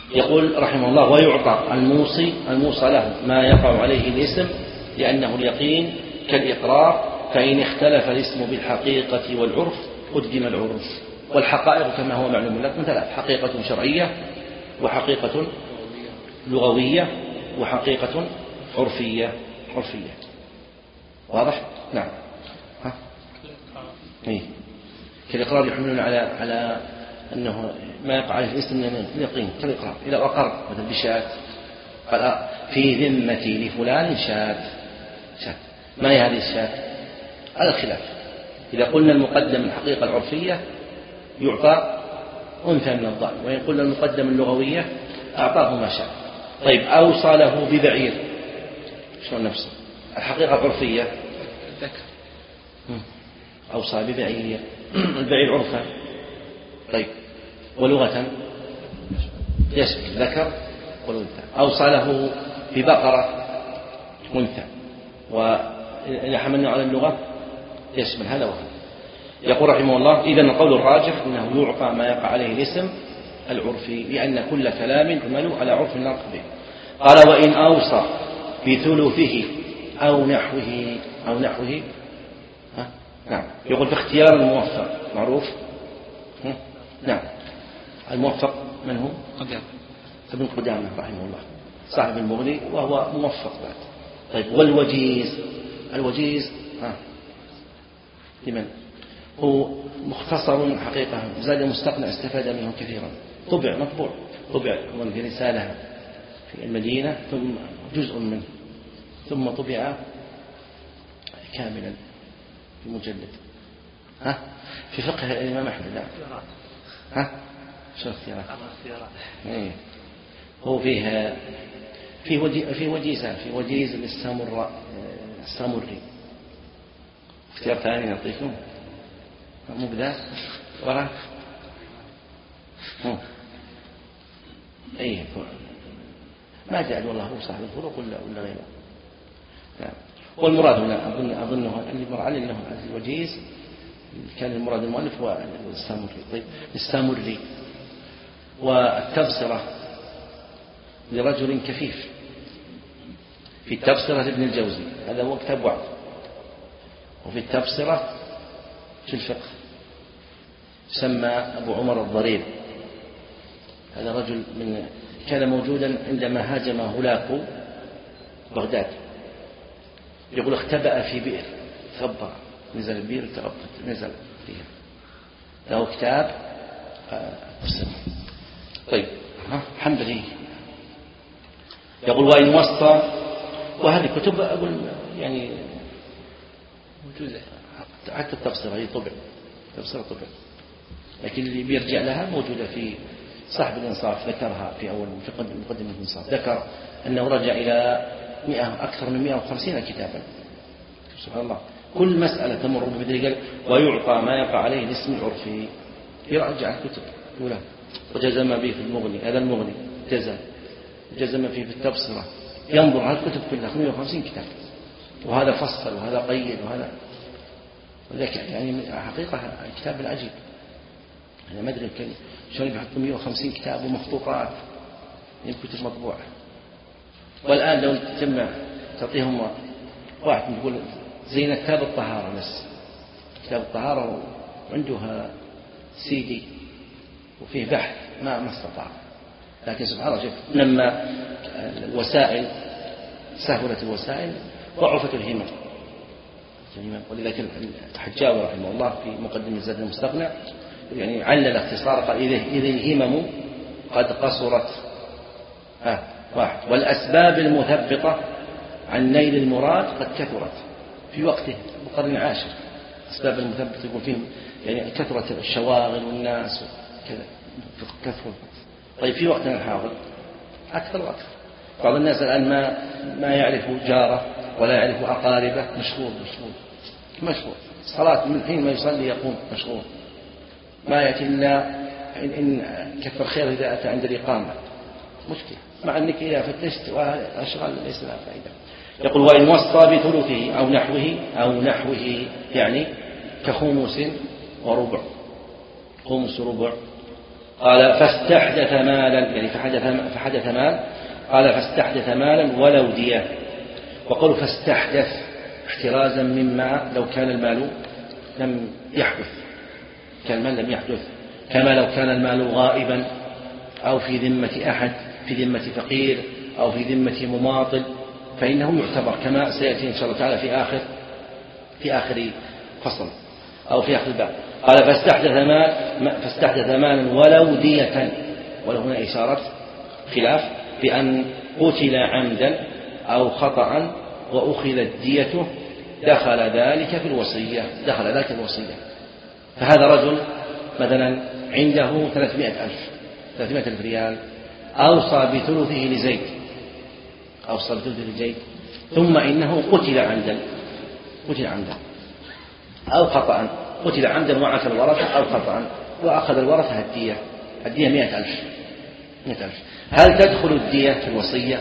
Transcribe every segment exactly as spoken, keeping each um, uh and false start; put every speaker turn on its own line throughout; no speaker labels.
يقول رحمه الله: ويعطى الموصي الموصى له ما يقع عليه الاسم لأنه اليقين كالإقرار، فإن اختلف الاسم بالحقيقة والعرف قدم العرف. والحقائق كما هو معلوم لكم ثلاث: حقيقة شرعية، وحقيقة لغوية، وحقيقة عرفية عرفية واضح؟ نعم. ها؟ إيه؟ كالإقرار يحملون على على أنه ما يقع عليه الاسم من اليقين كالإقرار. إذا أقر مثل بشاة قال في ذمتي لفلان شاة، شاة ما هي هذه الشاة؟ على الخلاف. إذا قلنا المقدم الحقيقة العرفية يعطى أنثى من الضأن، وإن قلنا المقدم اللغوية أعطاه ما شاء. طيب أوصى له ببعير، شلون نفسه؟ الحقيقة العرفية
ذكر،
أوصى ببعير، البعير عرفا. طيب ولغة يشمل ذكر والأنثى. أوصى له ببقرة أنثى، وإذا حملنا على اللغة يشمل هذا وهذا. يقول رحمه الله: إذن القول الراجح أنه يعطى ما يقع عليه الاسم العرفي، لأن كل كلام يحمل على عرف ناطق به. قال: وإن أوصى بثلثه أو نحوه أو نحوه ها؟ نعم. يقول: في اختيار الموفق معروف. نعم. الموفق من هو؟
قدام
ابن قدامة رحمه الله صاحب المغني، وهو موفق بعد. طيب والوجيز؟ الوجيز ها لمن؟ هو مختصر حقيقة، زاد مستقنع استفاد منه كثيرا، طبع مطبوع، طبع في رسالة في المدينة، ثم جزء منه ثم طبع كاملا في مجلد. ها في فقه الإمام أحمد. لا ها شو اختيارات؟ ايه هو فيها في وجي في وجيزة في وجيز للسامر السامري. اختيار ثاني نعطيكم مو بذا وراء ايه ما جعل والله هو صاحب الفروق ولا ولا غيره. نعم. والمراد هنا اظن اظنه اللي مر عليه انه الوجيز كان المراد المؤلف هو السامري. طيب السامري. والتبصرة لرجل كفيف، في التبصرة لابن الجوزي، هذا هو كتاب وعظ. وفي التبصرة في الفقه سمى أبو عمر الضرير، هذا رجل من كان موجودا عندما هاجم هولاكو بغداد. يقول: اختبأ في بئر ثبر، نزل البئر تغطت نزل فيها، له كتاب تفسير. طيب الحمد لله. يقول: وإن وسط، وهذه كتب أقول يعني موجودة حتى التفسير هي طبع تفسير طبع، لكن اللي بيرجع لها موجودة في صاحب الإنصاف، ذكرها في أول في مقدمة الإنصاف، ذكر أنه رجع إلى مئة أكثر من مئة وخمسين كتابا. سبحان الله، كل مسألة تمر بمدري قال: ويعطى ما يقع عليه الاسم العرفي. يرجع الكتب يقول: وجزم به في المغني، هذا المغني جزم جزم فيه في التبصرة، ينظر على الكتب كلها مئة وخمسين كتاب، وهذا فصل وهذا قيد وهذا وذاك، يعني حقيقة كتاب العجيب. أنا ما أدري شلون يحطوا مئة وخمسين كتاب ومخطوطات من كتب مطبوعة. والآن لو تجمع تعطيهم واحد يقول زين كتاب الطهارة، بس كتاب الطهارة وعنده سيدي وفيه بحث ما ما استطاع. لكن سبحان الله، شوف لما الوسائل سهلت الوسائل ضعفت الهمم. ولذلك الحجاوي رحمه الله في مقدمة زاد المستقنع يعني علل اختصار، قال: إذا الهمم قد قصرت آه واحد، والأسباب المثبطة عن نيل المراد قد كثرت في وقته القرن العاشر. أسباب المثبطة يقول فيهم يعني كثرة الشواغل والناس وكذا كثرة. طيب في وقتنا الحاضر أكثر وأكثر. بعض الناس الآن ما ما يعرف جاره ولا يعرف أقاربه، مشغول مشغول مشغول. الصلاة من حين ما يصلي يقوم مشغول، ما يأتي إلا إن كثر خير إذا أتى عند الإقامة، مشكلة. مع أنك إذا فتشت وأشغال ليس لها فائدة. يقول: وإن وصى بثلثه أو نحوه أو نحوه يعني كخمس وربع، خمس ربع قال فاستحدث مالا، يعني فحدث, فحدث مال، قال فاستحدث مالا ولو دية. وقالوا فاستحدث احترازا مما لو كان المال لم يحدث، كان المال لم يحدث، كما لو كان المال غائبا أو في ذمة أحد، في ذمة فقير أو في ذمة مماطل، فإنه يعتبر كما سيأتي إن شاء الله تعالى في آخر في آخر فصل أو في آخر الباب. قال فاستحدث مال فاستحدث مالا ولو دية، ولو هنا إشارة خلاف بأن قتل عمدا أو خطأ وأخذت ديته دخل ذلك في الوصية، دخل ذلك في الوصية. فهذا رجل مثلا عنده ثلاثمائة ألف ثلاثمائة ألف ريال، أوصى بثلثه لزيد أوصى بثلثه لزيد ثم إنه قتل عمدا قتل عمدا أو خطأ، قتل عمدا وعاك الورثة أو خطأ وأخذ الورثة الدية، الدية مئة ألف مئة ألف. هل تدخل الدية في الوصية؟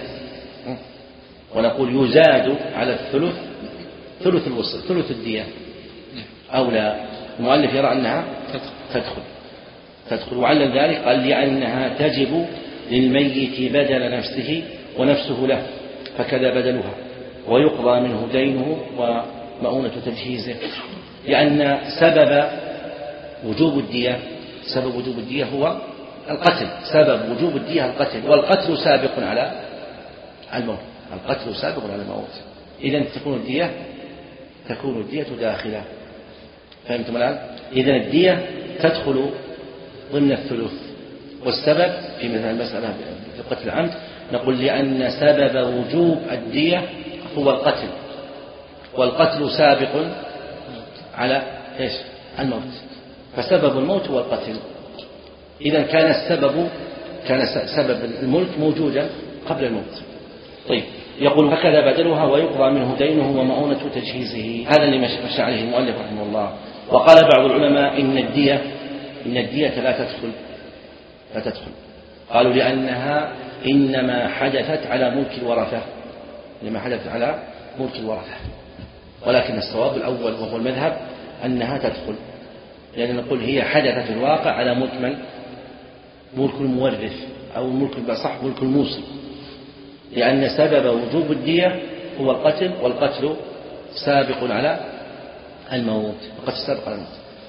ونقول يزاد على الثلث ثلث الوصية ثلث الدية أو لا؟ المؤلف يرى أنها تدخل تدخل وعلل ذلك قال لأنها تجب للميت بدل نفسه ونفسه له فكذا بدلها، ويقضى منه دينه ومؤونة تجهيزه، لأن سبب وجوب الدية سبب وجوب الدية هو القتل، سبب وجوب الدية القتل، والقتل سابق على الموت، القتل سابق على الموت، إذن تكون الدية تكون الدية داخلة. فهمتم الآن؟ إذن الدية تدخل ضمن الثلث. والسبب في مثل المسألة في قتل العمد نقول لأن سبب وجوب الدية هو القتل، والقتل سابق على إيش؟ الموت، فسبب الموت هو القتل. إذا كان السبب كان سبب الملك موجودا قبل الموت. طيب يقول هكذا بدلها ويقضى منه دينه ومؤونة تجهيزه. هذا اللي مشى عليه المؤلف رحمه الله. وقال بعض العلماء إن الدية إن الدية لا تدخل لا تدخل قالوا لأنها إنما حدثت على ملك الورثة لما حدثت على ملك الورثة، ولكن الصواب الأول وهو المذهب أنها تدخل، لأن نقول هي حدثت في الواقع على ملك من؟ ملك المورث أو الملك بصح ملك الموصي، لأن سبب وجوب الدية هو القتل، والقتل سابق على الموت، القتل سابق على الموت.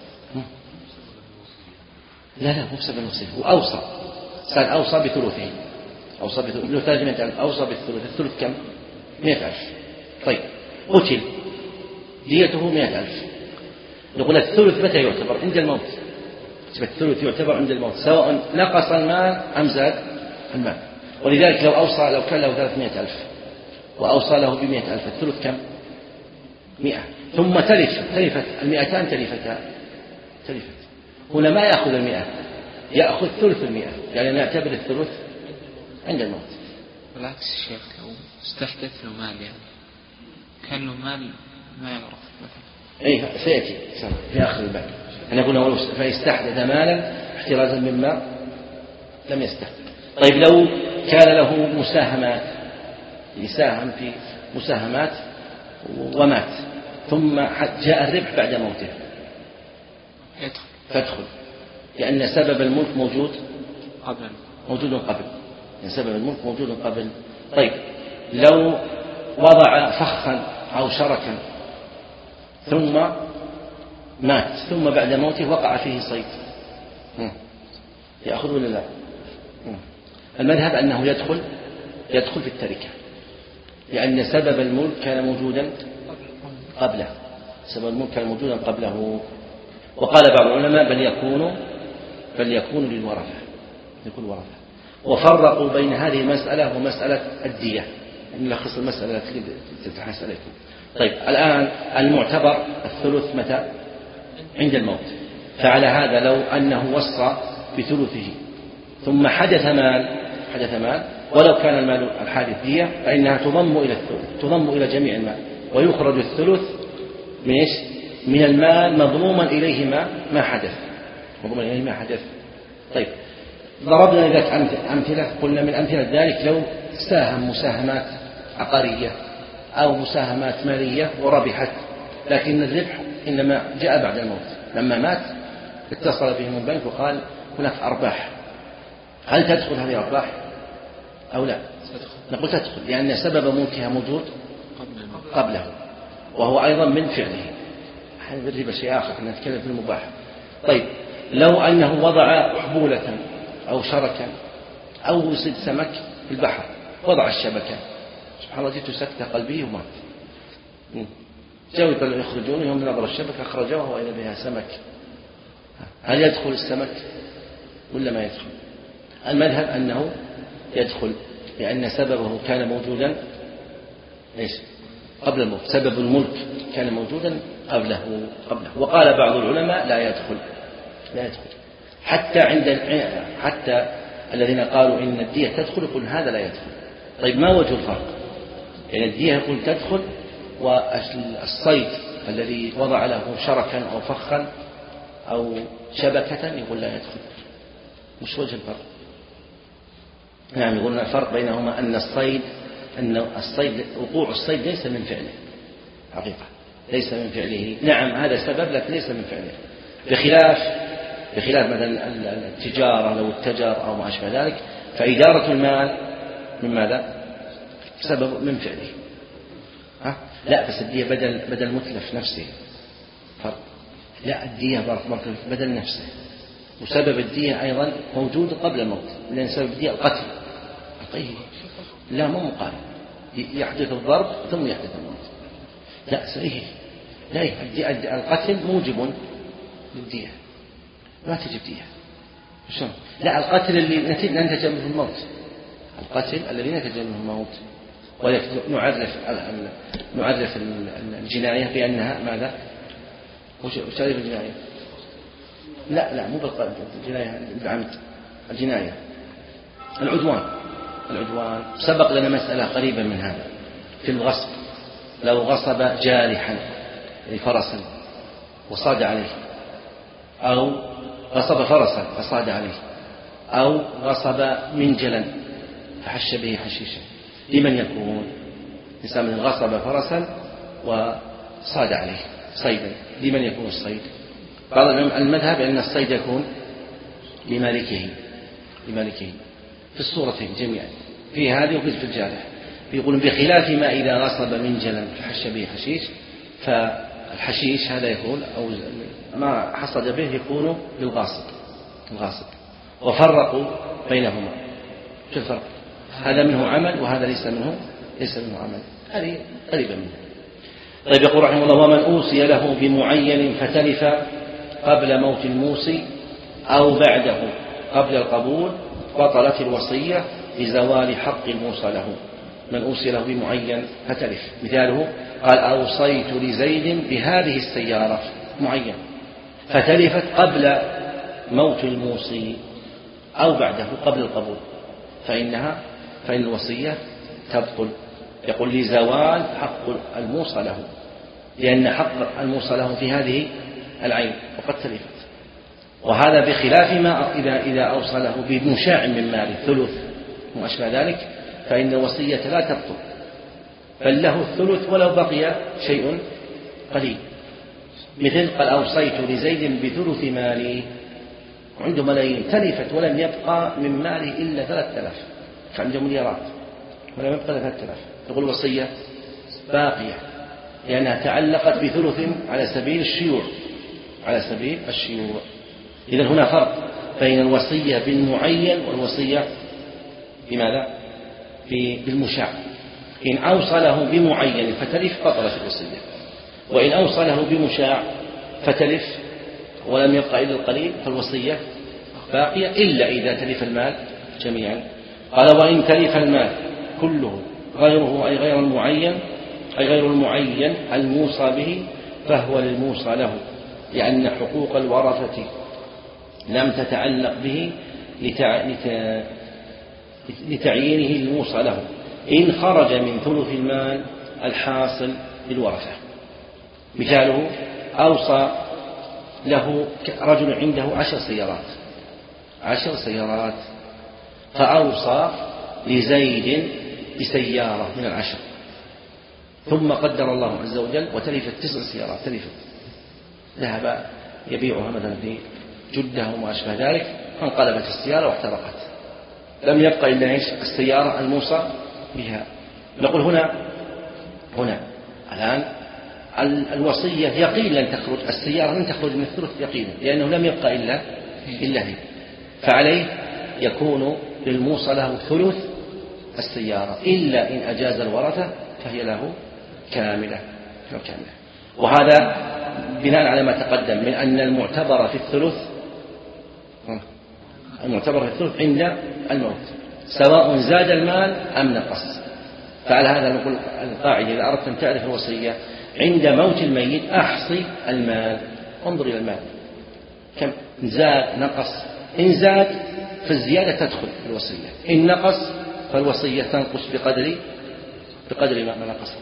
لا لا مو بسبب الوصية، هو أوصى سأل أوصى بثلثه أوصى بثلثه أوصى بالثلث، الثلث كم؟ مئة ألف. طيب قتل ديته مئة ألف، نقول الثلث متى يعتبر؟ عند الموت. الثلث يعتبر عند الموت سواء نقص المال أم زاد المال، ولذلك لو أوصى لو كان له ثلاثمائة ألف وأوصى له بمئة ألف، الثلث كم؟ مئة، ثم تلف تلفت المئتان تلفتا تلفت هنا ما يأخذ المئة، يأخذ ثلث المئة، يعني نعتبر الثلث عند الموت.
بالعكس الشيخ لو استحدث له مال يعني كان له مال ما يعرف مثلا
أي سيأتي في آخر الباب. أنا أقول فاستحدث مالا احترازا مما لم يستحدث. طيب لو كان له مساهمات، يساهم في مساهمات ومات ثم جاء الربح بعد موته
يدخل
فادخل، لأن سبب الملك موجود
قبل
موجود قبل يعني سبب الملك موجود قبل. طيب لو وضع فخا أو شركا ثم مات ثم بعد موته وقع فيه صيد يأخذ ولا لا؟ المذهب أنه يدخل يدخل في التركة، لأن سبب الملك كان موجودا قبله سبب الملك كان موجودا قبله. وقال بعض العلماء بل يكون بل يكون للورثة يكون ورثة. وفرقوا بين هذه المسألة ومسألة الدية، نلخص المسألة التي تتحس عليكم. طيب الآن المعتبر الثلث متى؟ عند الموت. فعلى هذا لو أنه وصى بثلثه ثم حدث مال حدث مال ولو كان المال الحادث دية فإنها تضم إلى الثلث تضم إلى جميع المال، ويخرج الثلث من إيش؟ من المال مضموما إليه ما ما حدث مضموما إليه ما حدث. طيب ضربنا لذلك أمثلة، قلنا من أمثلة ذلك لو ساهم مساهمات عقارية أو مساهمات مالية وربحت، لكن الربح إنما جاء بعد الموت، لما مات اتصل بهم البنك وقال هناك أرباح هل تدخل هذه الأرباح أو لا؟ نقول تدخل، لأن سبب ملكها موجود قبله، وهو أيضا من فعله. الربا شيء آخر، احنا نتكلم في المباح. طيب لو أنه وضع حبولة أو شركا أو وسد سمك في البحر، وضع الشبكة، سبحان الله جئت سكتة قلبي ومات. جاءوا يخرجون يوم نظر الشبكة أخرجوها وإذا بها سمك. هل يدخل السمك ولا ما يدخل؟ المذهب أنه يدخل، لأن سببه كان موجودا ليش قبل الموت، سبب الملك كان موجودا قبله قبله وقال بعض العلماء لا يدخل لا يدخل حتى عند حتى الذين قالوا إن الدية تدخل يقول هذا لا يدخل. طيب ما وجه الفرق؟ يعني الدية يقول تدخل، والصيد الذي وضع له شركا أو فخا أو شبكة يقول لا يدخل. مش وجه الفرق؟ نعم، يقولون الفرق بينهما أن الصيد أن الصيد وقوع الصيد ليس من فعله حقيقة، ليس من فعله. نعم هذا سبب لكن ليس من فعله، بخلاف بخلاف مثلا التجارة لو التجار أو ما أشبه ذلك، فإدارة المال من ماذا؟ سبب من فعله. ها؟ لا بس الدية بدل بدل متلف نفسه فرق. لا الدية بدل نفسه، وسبب الدية أيضا موجود قبل الموت، لأن سبب الدية القتل. القتل لا مو مقارن، يحدث الضرب ثم يحدث الموت. لا صحيح، لا القتل موجب للدية، ما تجب دية. شلون؟ لا القتل اللي ننتج منه الموت، القتل الذي ننتج منه الموت. ونعرف نعرف الجناية بأنها ماذا؟ وش تعرف الجناية؟ لا لا مو بالجناية بالعمد، الجناية العدوان. العدوان سبق لنا مسألة قريبة من هذا في الغصب. لو غصب جارحا فرسا وصاد عليه، أو غصب فرسا فصاد عليه، أو غصب منجلا فحش به حشيشا، لمن يكون؟ إنسان غصب فرسا وصاد عليه صيدا، لمن يكون الصيد؟ بعض المذهب أن الصيد يكون لمالكه لمالكه في الصورتين جميعا، في هذه وفي الجارح. يقولون بخلاف ما إذا غصب منجلا فحش به حشيش، فالحشيش هذا يكون أو ما حصد به يكون بالغاصب الغاصب وفرقوا بينهما. شو الفرق؟ هذا منه عمل وهذا ليس منه ليس منه عمل، هذه قريبة منه. طيب يقول رحمه الله: ومن أوصي له بمعين فتلف قبل موت الموصي أو بعده قبل القبول بطلت الوصية لزوال حق الموصى له. من أوصي له بمعين فتلف، مثاله قال: أوصيت لزيد بهذه السيارة معين، فتلفت قبل موت الموصي أو بعده قبل القبول، فإنها فإن الوصية تبطل. يقول لزوال حق الموصى له، لأن حق الموصى له في هذه العين وقد تلفت. وهذا بخلاف ما إذا إذا أوصى له بمشاع من ماله ثلث وما أشبه ذلك، فإن الوصية لا تبطل، بل له الثلث ولو بقي شيء قليل. مثل قال: أوصيت لزيد بثلث مالي، وعنده ملايين تلفت ولم يبقى من ماله إلا ثلاثة آلاف، فعنده مليارات ولم يبقى إلا ثلاثة آلاف، يقول الوصية باقية لأنها تعلقت بثلث على سبيل الشيوع على سبيل الشيوع. إذن هنا فرق بين الوصية بالمعين والوصية بماذا؟ بالمشاع. إن أوصى له بمعين فتلف بطلت الوصية، وإن أوصى له بمشاع فتلف ولم يبقى إلا القليل فالوصية باقية، إلا إذا تلف المال جميعا. قال: وإن تلف المال كله غيره أي غير المعين أي غير المعين الموصى به فهو للموصى له، لأن حقوق الورثة لم تتعلق به لتعيينه الموصى له، إن خرج من ثلث المال الحاصل للورثة. مثاله: أوصى له رجل عنده عشر سيارات عشر سيارات فأوصى لزيد بسيارة من العشر، ثم قدر الله عز وجل وتلفت تسع سيارات، تلفت ذهب يبيعها مثلا في جدة وما أشبه ذلك، فانقلبت السيارة واحترقت، لم يبقى إلا إيش؟ السيارة الموصى بها. نقول هنا هنا الآن الوصية يقين لن تخرج، السيارة لن تخرج من الثلث يقينا، لأنه لم يبقى إلا إلا هي، فعليه يكون للموصى له ثلث السيارة، إلا إن أجاز الورثة فهي له كاملة كاملة. وهذا بناء على ما تقدم من أن المعتبر في الثلث المعتبر في الثلث عند الموت سواء زاد المال أم نقص. فعلى هذا نقول القاعدة إذا أردت أن تعرف الوصية عند موت الميت أحصي المال، انظر إلى المال كم زاد نقص، إن زاد فالزيادة تدخل في الوصية، إن نقص فالوصية تنقص بقدر بقدر ما نقصت.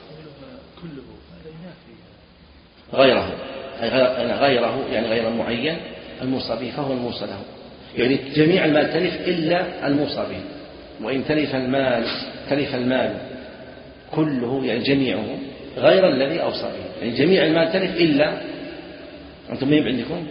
غيره غيره يعني غير معين الموصى به فهو الموصى له، يعني جميع المال تلف إلا الموصى به، وإن تلف المال تلف المال كله يعني جميعه غير الذي أوصى به، يعني جميع المال تلف إلا أنتم مين عندكم؟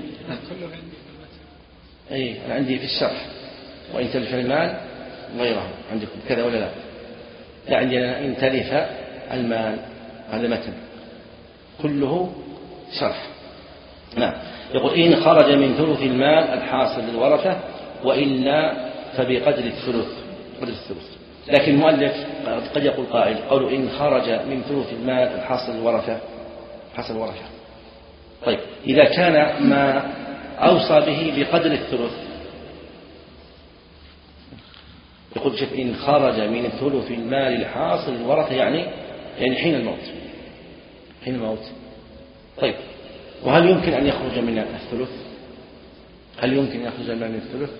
أي أنا عندي في الشرح وإن تلف المال غيره، عندكم كذا ولا لا؟ لا عندنا إن تلف المال، هذا متن كله شرح. نعم. يقول إن خرج من ثلث المال الحاصل للورثة وإلا فبقدر الثلث قدر الثلث. لكن المؤلف قد يقول قائل قالوا إن خرج من ثلث المال الحاصل للورثة حاصل الورثة. طيب إذا كان ما أوصى به بقدر الثلث، يقول شوف إن خرج من ثلث المال الحاصل للورثة يعني يعني حين الموت حين الموت. طيب وهل يمكن أن يخرج من الثلث؟ هل يمكن أن يخرج المال من الثلث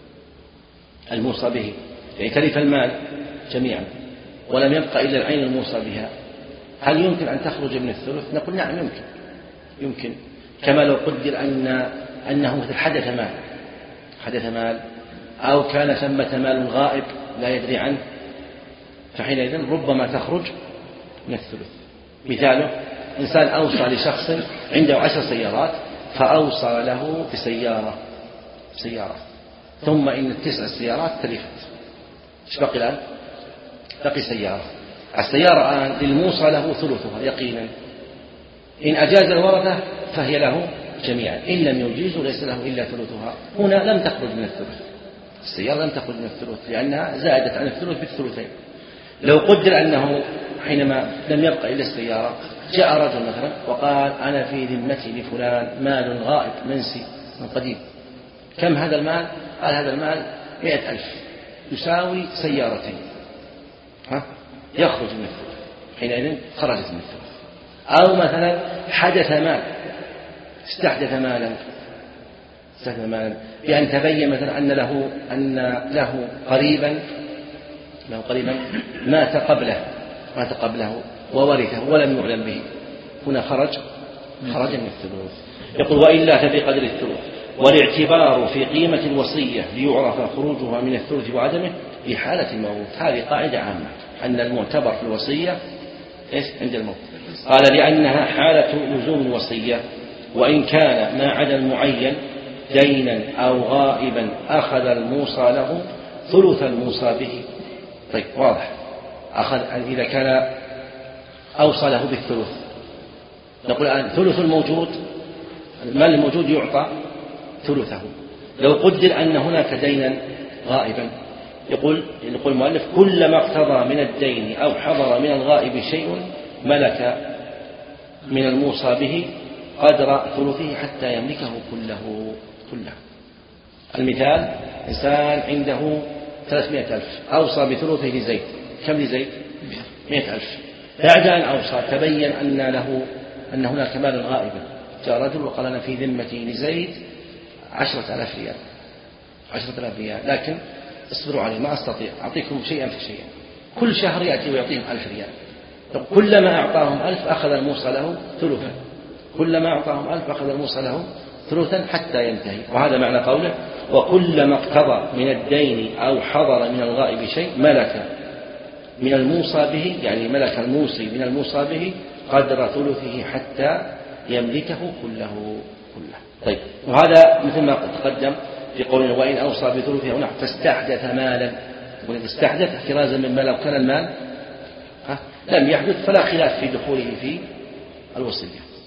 الموصى به؟ يعني تلف المال جميعا ولم يبقى إلا العين الموصى بها، هل يمكن أن تخرج من الثلث؟ نقول نعم يمكن يمكن كما لو قدر أن أنه مثل حدث مال حدث مال أو كان ثمة مال غائب لا يدري عنه، فحينئذ ربما تخرج من الثلث. مثاله إنسان أوصى لشخص عنده عشر سيارات فأوصى له بسيارة سيارة ثم إن التسع السيارات تلفت، ايش بقي الآن؟ بقي سيارة. السيارة الآن للموصى له ثلثها يقينا، إن أجاز الورثة فهي له جميعا، إن لم يجيزوا ليس له إلا ثلثها. هنا لم تخرج من الثلث، السيارة لم تخرج من الثلث لأنها زادت عن الثلث بالثلثين. لو قدر أنه حينما لم يبقى إلا السيارة جاء رجل مثلا وقال أنا في ذمتي لفلان مال غائب منسي من قديم، كم هذا المال؟ قال هذا المال مئة ألف يساوي سيارتين، ها؟ يخرج من الثلث، حينئذ خرجت من الثلث. أو مثلا حدث مال استحدث مالا استحدث مالا بأن تبين مثلا أن له أن له قريبا له قريبا مات قبله مات قبله وورثه ولم يعلم به، هنا خرج خرج من الثلث. يقول وإلا فبقدر الثلث، والاعتبار في قيمة الوصية ليعرف خروجها من الثلث وعدمه في حالة الموت. هذه قاعدة عامة أن المعتبر في الوصية إيش عند الموت. قال لأنها حالة لزوم الوصية، وإن كان ما عدا المعين دينا أو غائبا أخذ الموصى له ثلث الموصى به. طيب واضح، أخذ إذا كان أوصى له بالثلث، نقول الآن ثلث الموجود المال الموجود يعطى ثلثه. لو قدر أن هناك دينا غائبا يقول يقول المؤلف كلما اقتضى من الدين أو حضر من الغائب شيء ملك من الموصى به قدر ثلثه حتى يملكه كله كله. المثال إنسان عنده ثلاثمائة ألف أوصى بثلثه لزيد، كم لزيد؟ مئة ألف. بعد أن أوصى تبين أن له أن هناك مال غائبا، جاء رجل وقال أنا في ذمتي لزيد عشرة آلاف ريال عشرة آلاف ريال لكن اصبروا علي ما أستطيع أعطيكم شيئا في شيئا. كل شهر يأتي ويعطيهم ألف ريال، كلما أعطاهم ألف أخذ الموصى له ثلثا، كلما أعطاهم ألف أخذ الموصى له ثلثا حتى ينتهي. وهذا معنى قوله وكلما اقتضى من الدين أو حضر من الغائب شيء ملك من الموصى به، يعني ملك الموصي من الموصى به قدر ثلثه حتى يملكه كله كله. طيب وهذا مثل ما تقدم في قولنا وإن أوصى بثلثها ونحو فاستحدث مالا، يقول استحدث احترازا مما لو كان المال لم يحدث فلا خلاف في دخوله في الوصية.